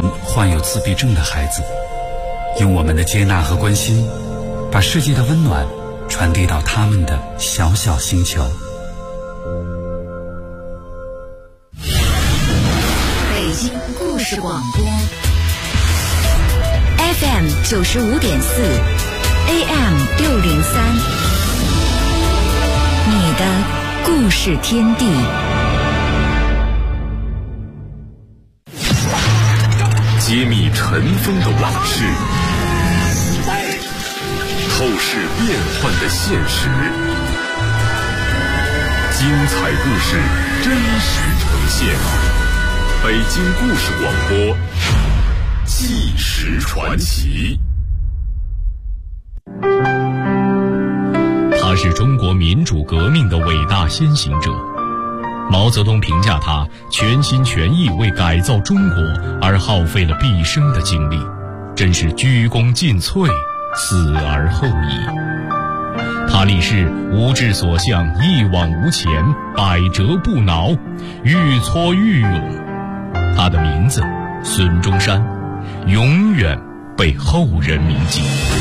患有自闭症的孩子，用我们的接纳和关心，把世界的温暖传递到他们的小小星球。 北京故事广播 FM 95.4 AM 603，你的故事天地。 揭秘尘封的往事，透视变幻的现实，精彩故事真实呈现。北京故事广播，纪实传奇。 他是中国民主革命的伟大先行者。毛泽东评价他全心全意为改造中国而耗费了毕生的精力，真是鞠躬尽瘁，死而后已。他立誓无志所向，一往无前，百折不挠，愈挫愈勇。他的名字孙中山，永远被后人铭记。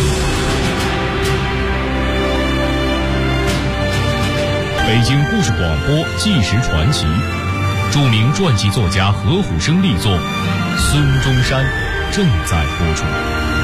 北京故事广播纪实传奇，著名传记作家何虎生力作《孙中山》正在播出。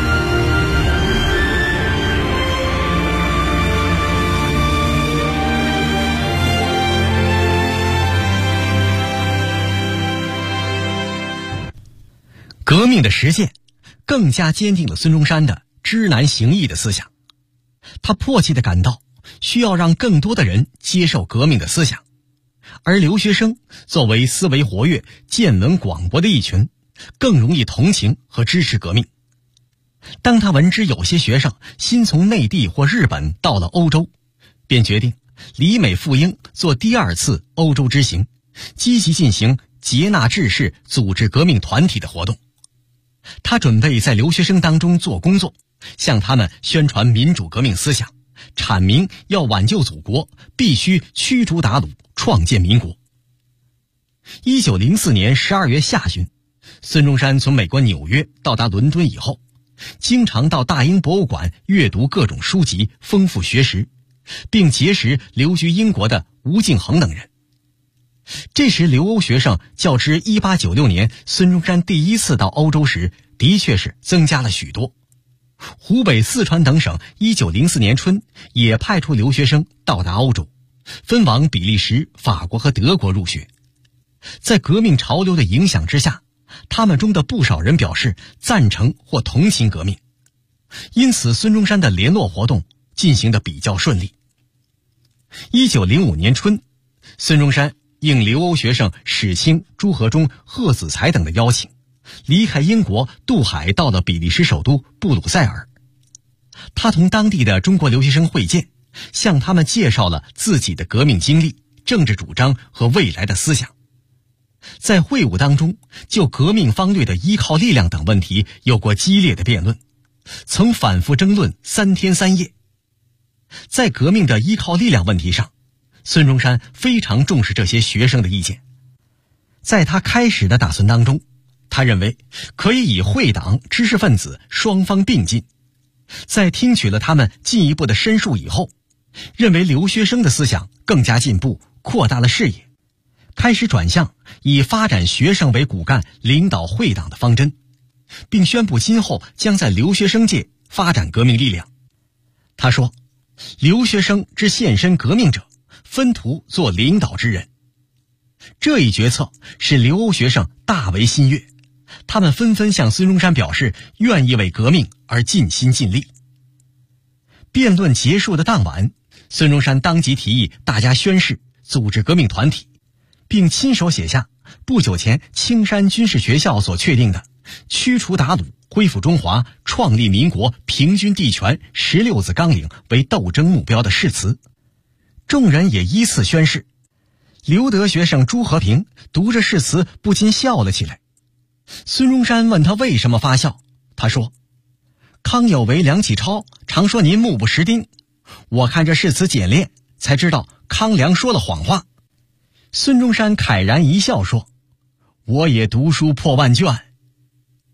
革命的实践更加坚定了孙中山的知难行易的思想，他迫切地感到需要让更多的人接受革命的思想，而留学生作为思维活跃、见闻广博的一群，更容易同情和支持革命。当他闻知有些学生新从内地或日本到了欧洲，便决定离美赴英做第二次欧洲之行，积极进行接纳志士、组织革命团体的活动。他准备在留学生当中做工作，向他们宣传民主革命思想，阐明要挽救祖国，必须驱逐鞑虏，创建民国。1904年12月下旬，孙中山从美国纽约到达伦敦以后，经常到大英博物馆阅读各种书籍，丰富学识，并结识留居英国的吴敬恒等人。这时留欧学生较之1896年孙中山第一次到欧洲时，的确是增加了许多。湖北、四川等省1904年春也派出留学生到达欧洲，分往比利时、法国和德国入学。在革命潮流的影响之下，他们中的不少人表示赞成或同情革命，因此孙中山的联络活动进行得比较顺利。1905年春，孙中山应留欧学生史清、朱和忠、贺子才等的邀请，离开英国渡海到了比利时首都布鲁塞尔。他同当地的中国留学生会见，向他们介绍了自己的革命经历、政治主张和未来的思想。在会晤当中，就革命方略的依靠力量等问题有过激烈的辩论，曾反复争论3天3夜。在革命的依靠力量问题上，孙中山非常重视这些学生的意见。在他开始的打算当中，他认为可以以会党、知识分子双方并进。在听取了他们进一步的申述以后，认为留学生的思想更加进步，扩大了视野，开始转向以发展学生为骨干领导会党的方针，并宣布今后将在留学生界发展革命力量。他说，留学生之献身革命者，分途做领导之人。这一决策使留欧学生大为欣悦，他们纷纷向孙中山表示愿意为革命而尽心尽力。辩论结束的当晚，孙中山当即提议大家宣誓组织革命团体，并亲手写下不久前青山军事学校所确定的驱除鞑虏、恢复中华、创立民国、平均地权16字纲领为斗争目标的誓词。众人也依次宣誓。留德学生朱和平读着誓词不禁笑了起来。孙中山问他为什么发笑，他说，康有为、梁启超常说您目不识丁，我看这誓词简练，才知道康梁说了谎话。孙中山慨然一笑说，我也读书破万卷。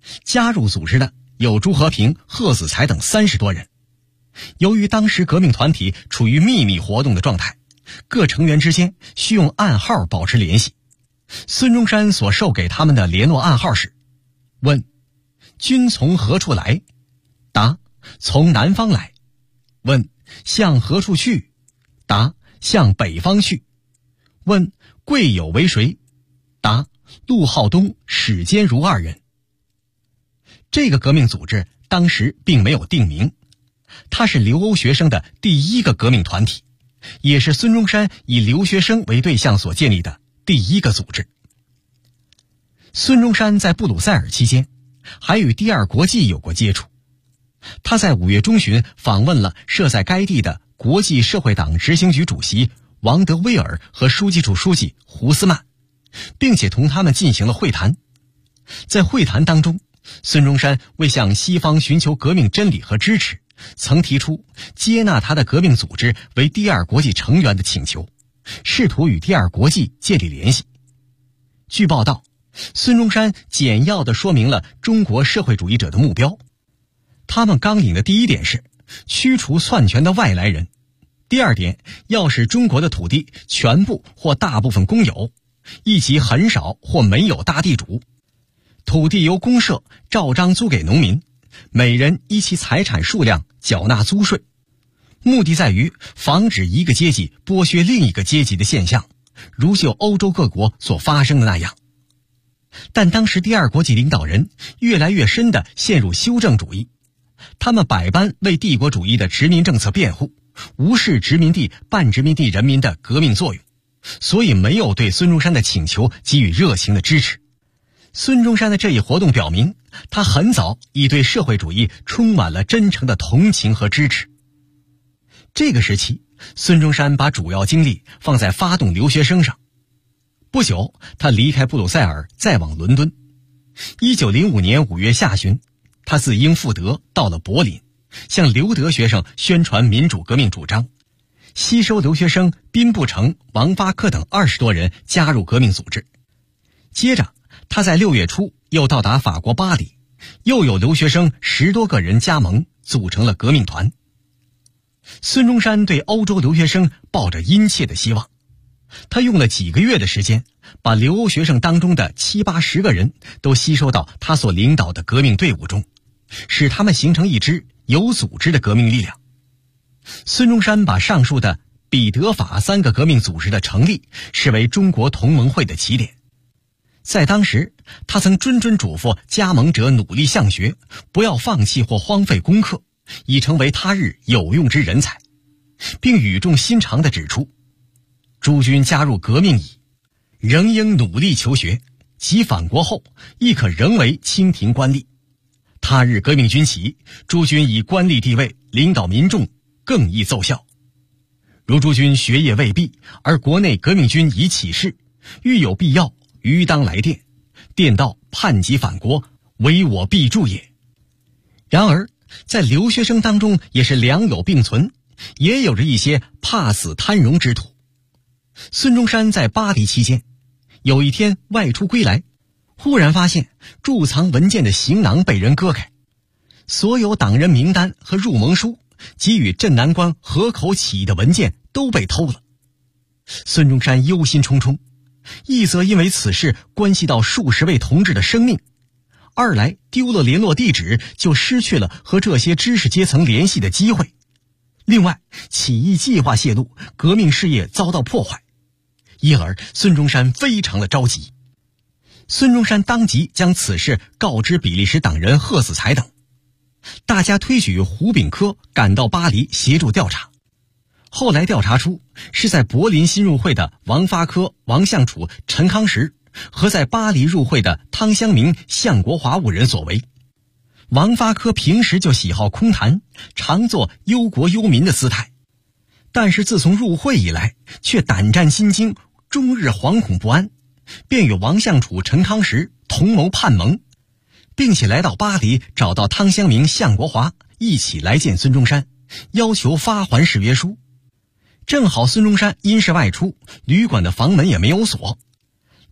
加入组织的有朱和平、贺子才等30多人。由于当时革命团体处于秘密活动的状态，各成员之间需用暗号保持联系。孙中山所授给他们的联络暗号是：问君从何处来？答从南方来。问向何处去？答向北方去。问贵友为谁？答陆浩东、史坚如2人。这个革命组织当时并没有定名，它是留欧学生的第一个革命团体，也是孙中山以留学生为对象所建立的第一个组织。孙中山在布鲁塞尔期间还与第二国际有过接触，他在5月中旬访问了设在该地的国际社会党执行局主席王德威尔和书记处书记胡斯曼，并且同他们进行了会谈。在会谈当中，孙中山为向西方寻求革命真理和支持，曾提出接纳他的革命组织为第二国际成员的请求，试图与第二国际建立联系。据报道，孙中山简要地说明了中国社会主义者的目标。他们纲领的第一点是驱除篡权的外来人，第二点要使中国的土地全部或大部分公有，以及很少或没有大地主，土地由公社照章租给农民，每人依其财产数量缴纳租税，目的在于防止一个阶级剥削另一个阶级的现象，如就欧洲各国所发生的那样。但当时第二国际领导人越来越深地陷入修正主义，他们百般为帝国主义的殖民政策辩护，无视殖民地半殖民地人民的革命作用，所以没有对孙中山的请求给予热情的支持。孙中山的这一活动表明，他很早已对社会主义充满了真诚的同情和支持。这个时期，孙中山把主要精力放在发动留学生上。不久，他离开布鲁塞尔，再往伦敦。1905年5月下旬，他自英赴德，到了柏林，向留德学生宣传民主革命主张，吸收留学生宾布成、王发科等20多人加入革命组织。接着，他在6月初又到达法国巴黎，又有留学生10多个人加盟，组成了革命团。孙中山对欧洲留学生抱着殷切的希望，他用了几个月的时间，把留欧学生当中的70、80个人都吸收到他所领导的革命队伍中，使他们形成一支有组织的革命力量。孙中山把上述的彼得法3个革命组织的成立视为中国同盟会的起点。在当时，他曾谆谆嘱咐加盟者努力向学，不要放弃或荒废功课，以成为他日有用之人才，并语重心长地指出：诸君加入革命矣，仍应努力求学，及返国后亦可仍为清廷官吏。他日革命军起，诸君以官吏地位领导民众，更易奏效。如诸君学业未毕，而国内革命军已起事，欲有必要，余当来电，电到叛急返国，唯我必助也。然而，在留学生当中也是良莠并存，也有着一些怕死贪荣之徒。孙中山在巴黎期间，有一天外出归来，忽然发现贮藏文件的行囊被人割开，所有党人名单和入盟书及与镇南关河口起义的文件都被偷了。孙中山忧心忡忡，一则因为此事关系到数十位同志的生命，二来丢了联络地址，就失去了和这些知识阶层联系的机会。另外，起义计划泄露，革命事业遭到破坏，因而孙中山非常的着急。孙中山当即将此事告知比利时党人贺子才等，大家推举胡炳科赶到巴黎协助调查。后来调查出是在柏林新入会的王发科、王相楚、陈康实和在巴黎入会的汤湘明、向国华5人所为。王发科平时就喜好空谈，常做忧国忧民的姿态，但是自从入会以来，却胆战心惊，终日惶恐不安，便与王相楚、陈康实同谋叛盟，并且来到巴黎找到汤湘明、向国华，一起来见孙中山，要求发还誓约书。正好孙中山因事外出，旅馆的房门也没有锁，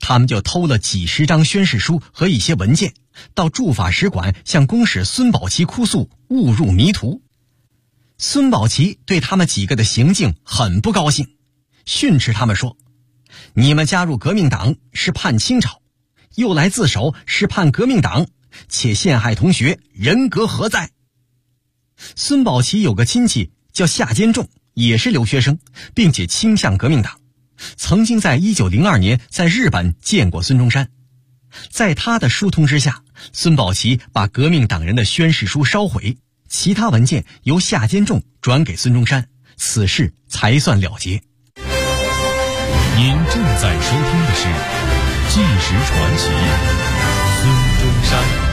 他们就偷了几十张宣誓书和一些文件，到驻法使馆向公使孙宝琦哭诉误入迷途。孙宝琦对他们几个的行径很不高兴，训斥他们说：你们加入革命党是叛清朝，又来自首是叛革命党，且陷害同学，人格何在？孙宝琦有个亲戚叫夏坚仲，也是留学生，并且倾向革命党，曾经在1902年在日本见过孙中山。在他的疏通之下，孙宝琦把革命党人的宣誓书烧毁，其他文件由夏坚仲转给孙中山，此事才算了结。 您正在收听的是《纪实传奇》，孙中山。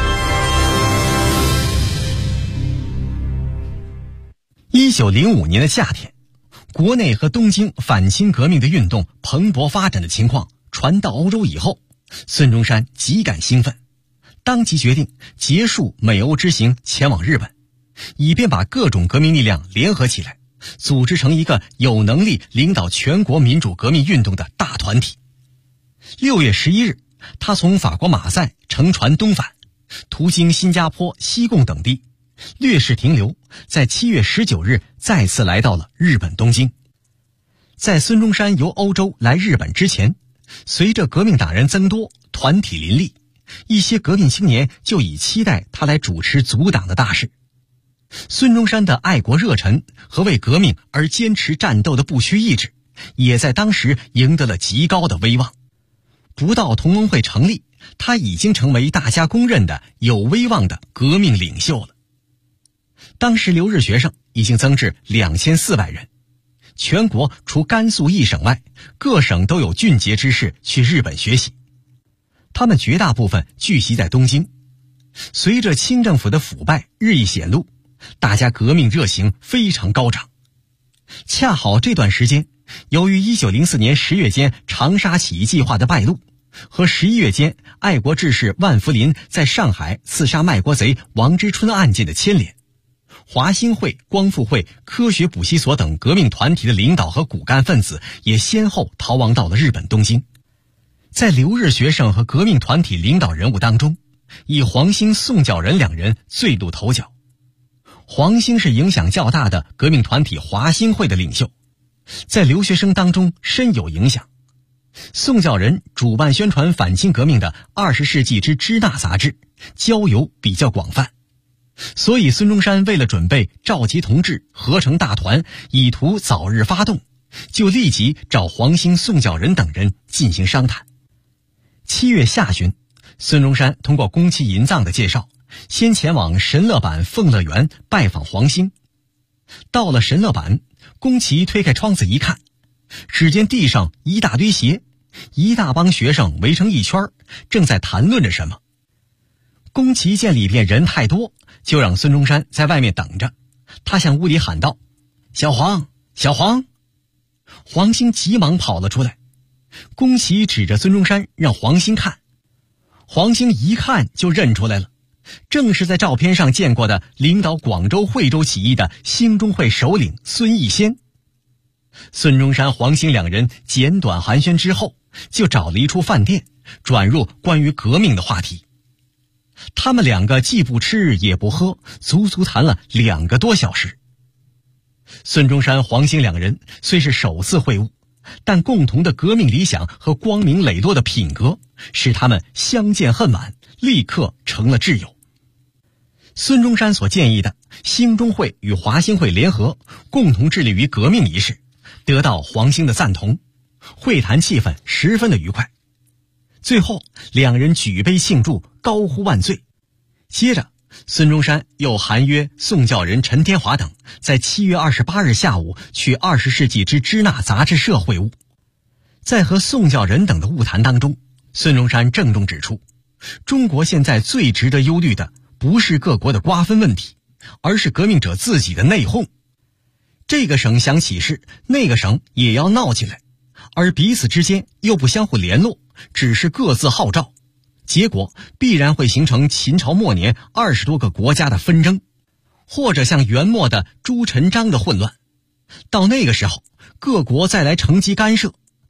1905年的夏天，国内和东京反清革命的运动蓬勃发展的情况传到欧洲以后，孙中山极感兴奋，当即决定结束美欧之行，前往日本，以便把各种革命力量联合起来，组织成一个有能力领导全国民主革命运动的大团体。6月11日，他从法国马赛乘船东返，途经新加坡、西贡等地，略事停留，在7月19日再次来到了日本东京。在孙中山由欧洲来日本之前，随着革命党人增多，团体林立，一些革命青年就已期待他来主持组党的大事。孙中山的爱国热忱和为革命而坚持战斗的不屈意志，也在当时赢得了极高的威望。不到同盟会成立，他已经成为大家公认的有威望的革命领袖了。当时留日学生已经增至2400人，全国除甘肃一省外，各省都有俊杰之士去日本学习，他们绝大部分聚集在东京。随着清政府的腐败日益显露，大家革命热情非常高涨。恰好这段时间，由于1904年10月间长沙起义计划的败露，和11月间爱国志士万福林在上海刺杀卖国贼王之春案件的牵连，华兴会、光复会、科学补习所等革命团体的领导和骨干分子也先后逃亡到了日本东京。在留日学生和革命团体领导人物当中，以黄兴、宋教仁两人最露头角。黄兴是影响较大的革命团体华兴会的领袖，在留学生当中深有影响。宋教仁主办宣传反清革命的《20世纪之支那》杂志，交友比较广泛，所以孙中山为了准备召集同志合成大团，以图早日发动，就立即找黄兴、宋教仁等人进行商谈。7月下旬，孙中山通过宫崎银藏的介绍，先前往神乐坂凤乐园拜访黄兴。到了神乐坂，宫崎推开窗子一看，只见地上一大堆鞋，一大帮学生围成一圈，正在谈论着什么。宫崎见里边人太多，就让孙中山在外面等着。他向屋里喊道：小黄，小黄！黄兴急忙跑了出来。宫崎指着孙中山让黄兴看，黄兴一看就认出来了，正是在照片上见过的领导广州、惠州起义的兴中会首领孙逸仙。孙中山、黄兴两人简短寒暄之后，就找了一处饭店，转入关于革命的话题。他们两个既不吃也不喝，足足谈了2个多小时。孙中山、黄兴两人虽是首次会晤，但共同的革命理想和光明磊落的品格，使他们相见恨晚，立刻成了挚友。孙中山所建议的兴中会与华兴会联合，共同致力于革命一事，得到黄兴的赞同，会谈气氛十分的愉快。最后两人举杯庆祝，高呼万岁。接着孙中山又函约宋教仁、陈天华等在7月28日下午去20世纪之支那杂志社会晤。在和宋教仁等的晤谈当中，孙中山郑重指出，中国现在最值得忧虑的不是各国的瓜分问题，而是革命者自己的内讧。这个省想起事，那个省也要闹起来，而彼此之间又不相互联络，只是各自号召，结果必然会形成秦朝末年20多个国家的纷争，或者像元末的朱陈章的混乱。到那个时候，各国再来乘机干涉，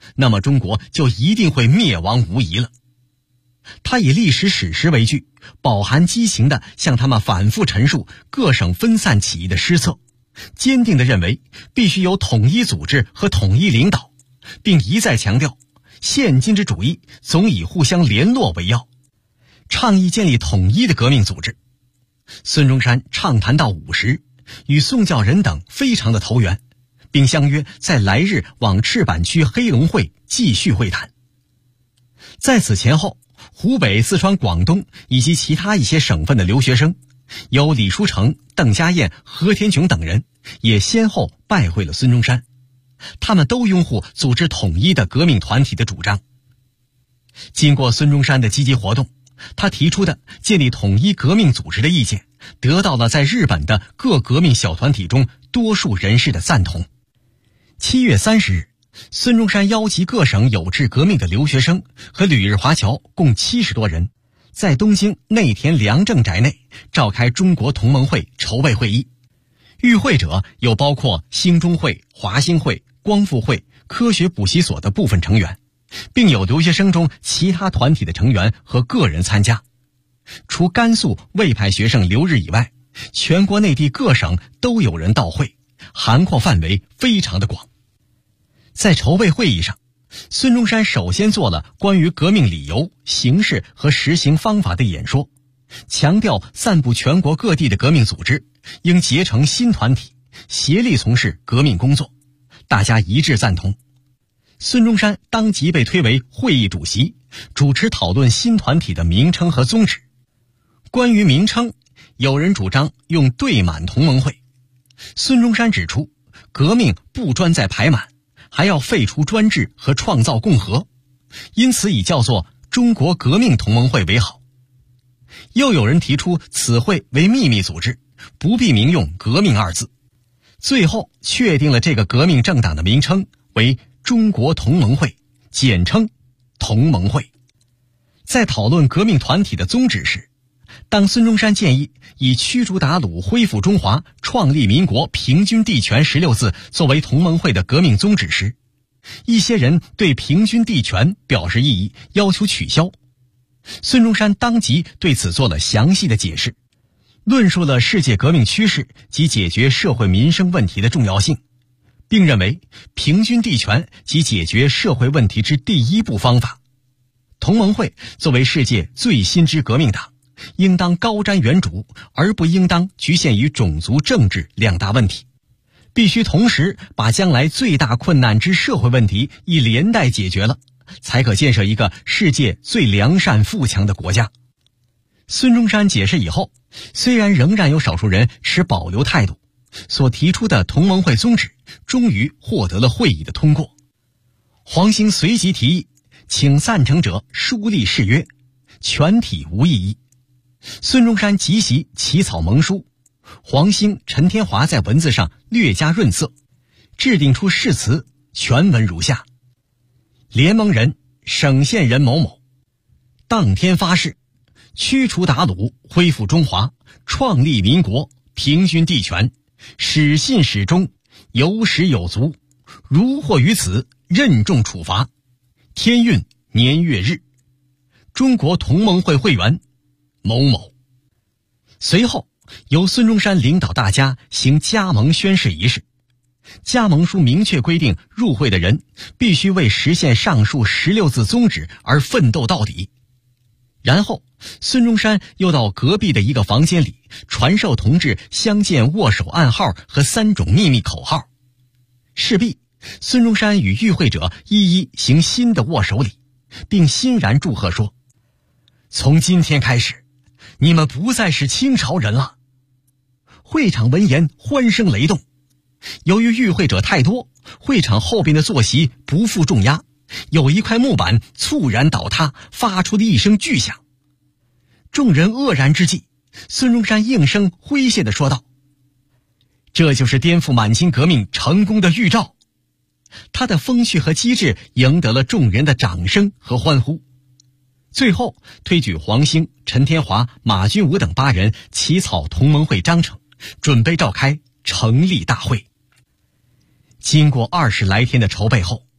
那么中国就一定会灭亡无疑了。他以历史史实为据，饱含激情地向他们反复陈述各省分散起义的失策，坚定地认为必须有统一组织和统一领导，并一再强调现今之主义总以互相联络为要，倡议建立统一的革命组织。孙中山畅谈到50，与宋教仁等非常的投缘，并相约在来日往赤坂区黑龙会继续会谈。在此前后，湖北、四川、广东以及其他一些省份的留学生，有李书成、邓家燕、何天琼等人，也先后拜会了孙中山。他们都拥护组织统一的革命团体的主张。经过孙中山的积极活动，他提出的建立统一革命组织的意见，得到了在日本的各革命小团体中多数人士的赞同。7月30日，孙中山邀集各省有志革命的留学生和旅日华侨共70多人，在东京内田良政宅内召开中国同盟会筹备会议。与会者有包括兴中会、华兴会、光复会、科学补习所的部分成员，并有留学生中其他团体的成员和个人参加。除甘肃魏派学生留日以外，全国内地各省都有人到会，涵括范围非常的广。在筹备会议上，孙中山首先做了关于革命理由、形式和实行方法的演说，强调散布全国各地的革命组织应结成新团体，协力从事革命工作，大家一致赞同。孙中山当即被推为会议主席，主持讨论新团体的名称和宗旨。关于名称，有人主张用对满同盟会。孙中山指出，革命不专在排满，还要废除专制和创造共和，因此以叫做中国革命同盟会为好。又有人提出此会为秘密组织，不必明用革命二字，最后确定了这个革命政党的名称为中国同盟会，简称同盟会。在讨论革命团体的宗旨时，当孙中山建议以驱逐鞑虏、恢复中华、创立民国、平均地权16字作为同盟会的革命宗旨时，一些人对平均地权表示异议，要求取消。孙中山当即对此做了详细的解释，论述了世界革命趋势及解决社会民生问题的重要性，并认为平均地权即解决社会问题之第一步方法。同盟会作为世界最新之革命党，应当高瞻远瞩，而不应当局限于种族政治两大问题，必须同时把将来最大困难之社会问题一连带解决了，才可建设一个世界最良善富强的国家。孙中山解释以后，虽然仍然有少数人持保留态度，所提出的同盟会宗旨终于获得了会议的通过。黄兴随即提议，请赞成者书立誓约，全体无异议。孙中山即席起草盟书，黄兴、陈天华在文字上略加润色，制定出誓词，全文如下：联盟人省县人某某，当天发誓，驱除鞑虏，恢复中华，创立民国，平均地权，始信始终，有始有足，如获于此，任重处罚。天运年月日，中国同盟会会员某某。随后由孙中山领导大家行加盟宣誓仪式。加盟书明确规定，入会的人必须为实现上述16字宗旨而奋斗到底。然后孙中山又到隔壁的一个房间里传授同志相见握手暗号和3种秘密口号。事毕，孙中山与与会者一一行新的握手礼，并欣然祝贺说：从今天开始，你们不再是清朝人了。会场闻言欢声雷动。由于与会者太多，会场后边的坐席不负重压，有一块木板猝然倒塌，发出了一声巨响。众人愕然之际，孙中山应声诙谐地说道：这就是颠覆满清革命成功的预兆。他的风趣和机智赢得了众人的掌声和欢呼。最后推举黄兴、陈天华、马君武等8人起草同盟会章程，准备召开成立大会。经过20来天的筹备后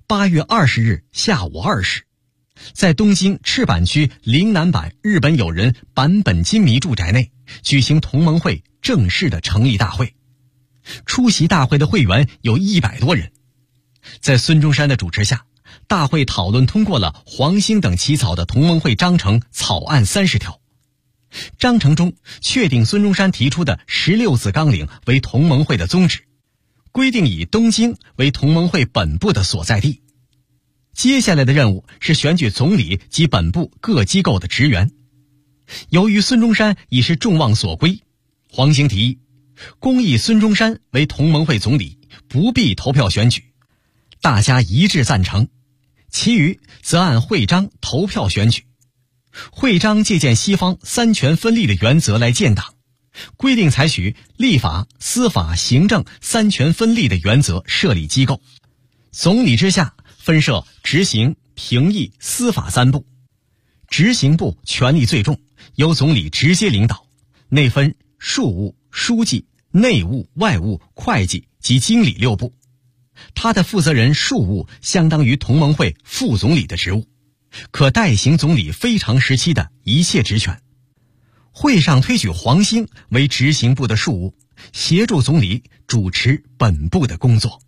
8月20日下午2时，在东京赤坂区陵南坂日本友人坂本金弥住宅内举行同盟会正式的成立大会。出席大会的会员有100多人。在孙中山的主持下，大会讨论通过了黄兴等起草的同盟会章程草案30条。章程中确定孙中山提出的16字纲领为同盟会的宗旨，规定以东京为同盟会本部的所在地。接下来的任务是选举总理及本部各机构的职员。由于孙中山已是众望所归，黄兴提议公以孙中山为同盟会总理，不必投票选举，大家一致赞成，其余则按会章投票选举。会章借鉴西方三权分立的原则来建党，规定采取立法、司法、行政三权分立的原则设立机构，总理之下分设执行、评议、司法3部。执行部权力最重，由总理直接领导，内分庶务、书记、内务、外务、会计及经理6部。他的负责人庶务相当于同盟会副总理的职务，可代行总理非常时期的一切职权。会上推举黄兴为执行部的庶务，协助总理主持本部的工作。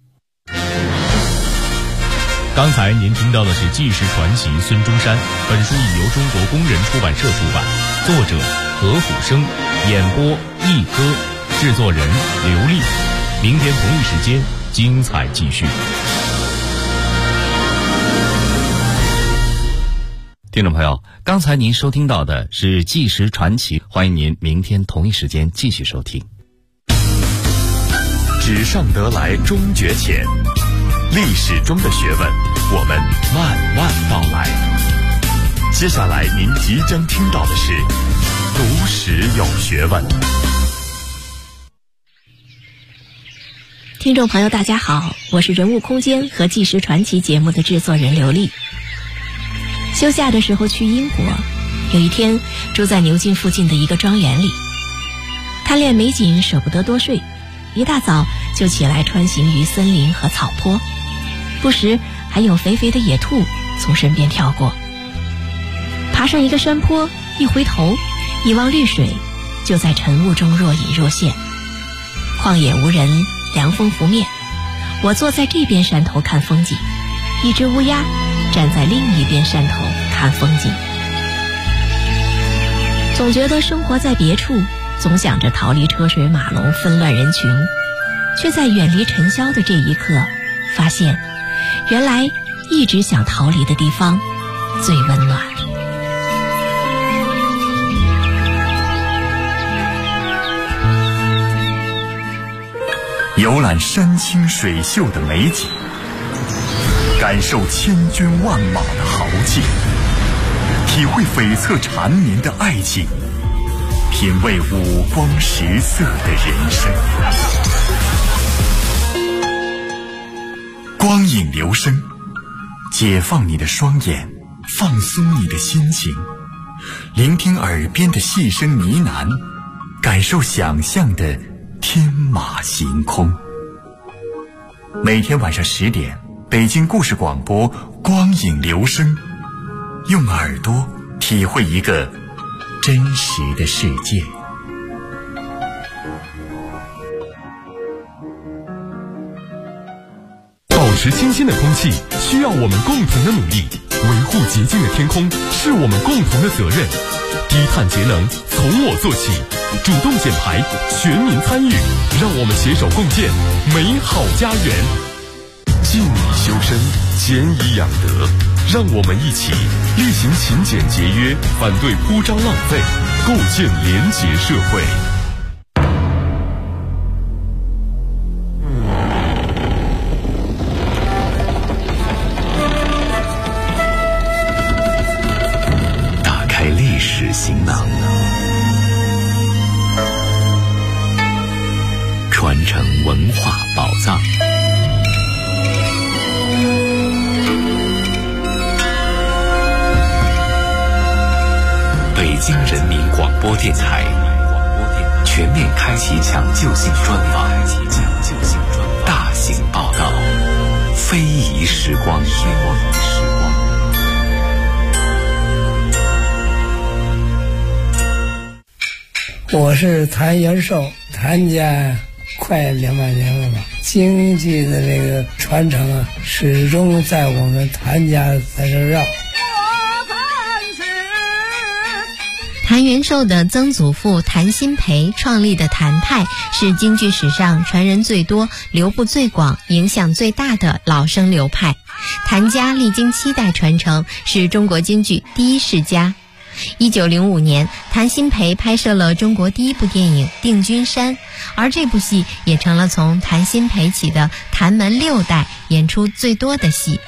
刚才您听到的是纪实传奇孙中山，本书已由中国工人出版社出版，作者何虎生，演播一哥，制作人刘丽。明天同一时间精彩继续。 听众朋友，刚才您收听到的是纪实传奇，欢迎您明天同一时间继续收听。 纸上得来终觉浅，历史中的学问，我们慢慢道来。接下来您即将听到的是读史有学问。 听众朋友大家好，我是人物空间和纪实传奇节目的制作人刘丽。休假的时候去英国，有一天住在牛津附近的一个庄园里，贪恋美景舍不得多睡，一大早就起来穿行于森林和草坡，不时还有肥肥的野兔从身边跳过。爬上一个山坡，一回头一望绿水，就在晨雾中若隐若现。旷野无人，凉风拂面，我坐在这边山头看风景，一只乌鸦站在另一边山头看风景。总觉得生活在别处，总想着逃离车水马龙纷乱人群，却在远离尘嚣的这一刻发现，原来一直想逃离的地方最温暖。 游览山清水秀的美景，感受千军万马的豪气，体会悱恻缠绵的爱情，品味五光十色的人生。光影留声，解放你的双眼，放松你的心情，聆听耳边的细声呢喃，感受想象的天马行空。每天晚上10点，北京故事广播光影留声，用耳朵体会一个真实的世界。 保持清新的空气需要我们共同的努力，维护洁净的天空是我们共同的责任。低碳节能从我做起，主动减排，全民参与，让我们携手共建美好家园。静以修身，俭以养德，让我们一起厉行勤俭节约，反对铺张浪费，构建廉洁社会。 打开历史行囊，传承文化宝藏。北京人民广播电台全面开启抢救性专访，大型报道，非遗时光。 我是谭元寿，谭家快200年了吧。京剧的这个传承啊，始终在我们谭家在这绕。 谭元寿的曾祖父谭鑫培创立的谭派是京剧史上传人最多、流布最广、影响最大的老生流派。谭家历经7代传承，是中国京剧第一世家。1905年，谭鑫培拍摄了中国第一部电影《定军山》，而这部戏也成了从谭鑫培起的谭门6代演出最多的戏。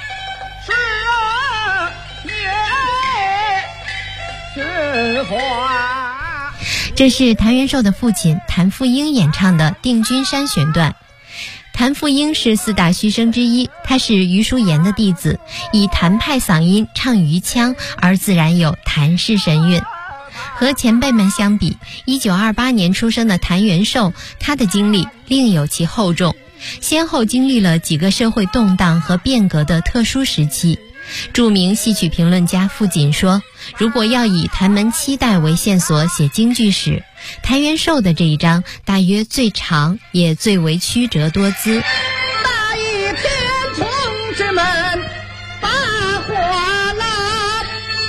这是谭元寿的父亲谭富英演唱的《定军山》选段。谭富英是4大须生之一，他是余叔岩的弟子，以谭派嗓音唱余腔，而自然有谭氏神韵。和前辈们相比，1928年出生的谭元寿，他的经历另有其厚重，先后经历了几个社会动荡和变革的特殊时期。著名戏曲评论家傅锦说，如果要以谭门7代为线索写京剧史，谭元寿的这一章大约最长，也最为曲折多姿。 那一天同志们把火蜡，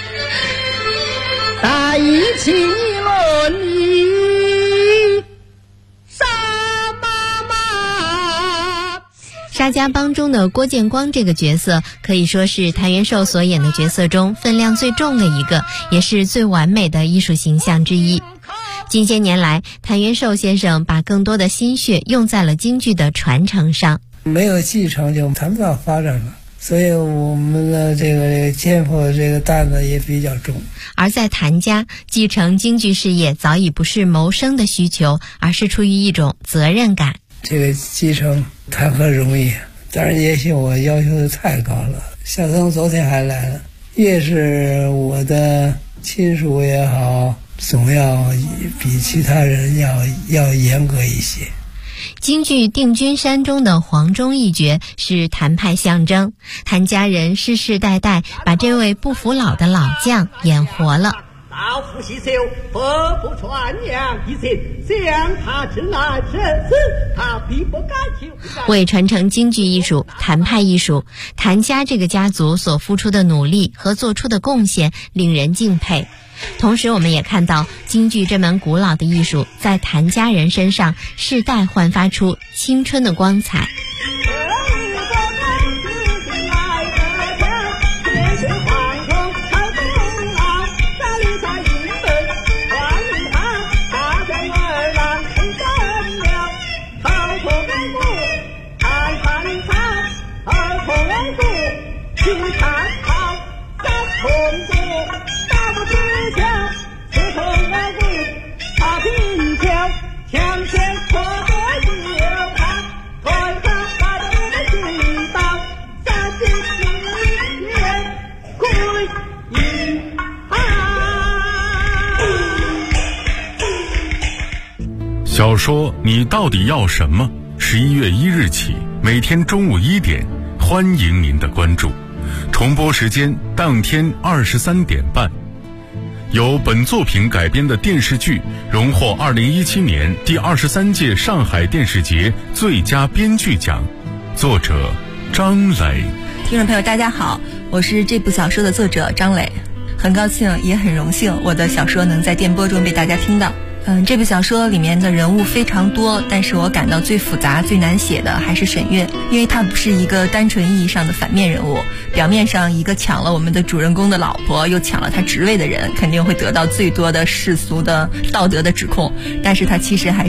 大一起论理杀妈妈。 沙家浜中的郭建光这个角色可以说是谭元寿所演的角色中分量最重的一个，也是最完美的艺术形象之一。近些年来，谭元寿先生把更多的心血用在了京剧的传承上。 没有继承就谈不到发展了，所以我们的这个肩负的这个担子也比较重。 而在谭家，继承京剧事业早已不是谋生的需求，而是出于一种责任感。 这个继承谈何容易，当然也许我要求的太高了。小曾昨天还来了，越是我的亲属也好，总要比其他人要严格一些。 京剧《定军山》中的黄忠一角是谭派象征，谭家人世世代代把这位不服老的老将演活了。 老夫细修，何不传扬一切，向他之来生死，他必不敢求。 为传承京剧艺术、谭派艺术，谭家这个家族所付出的努力和做出的贡献令人敬佩。同时我们也看到京剧这门古老的艺术在谭家人身上世代焕发出青春的光彩。 小说你到底要什么？11月1日起，每天中午1点，欢迎您的关注。重播时间当天23点半。由本作品改编的电视剧荣获2017年第23届上海电视节最佳编剧奖，作者张磊。 听众朋友大家好，我是这部小说的作者张磊，很高兴也很荣幸我的小说能在电波中被大家听到。这部小说里面的人物非常多，但是我感到最复杂最难写的还是沈月，因为她不是一个单纯意义上的反面人物。表面上一个抢了我们的主人公的老婆又抢了他职位的人，肯定会得到最多的世俗的道德的指控，但是他其实还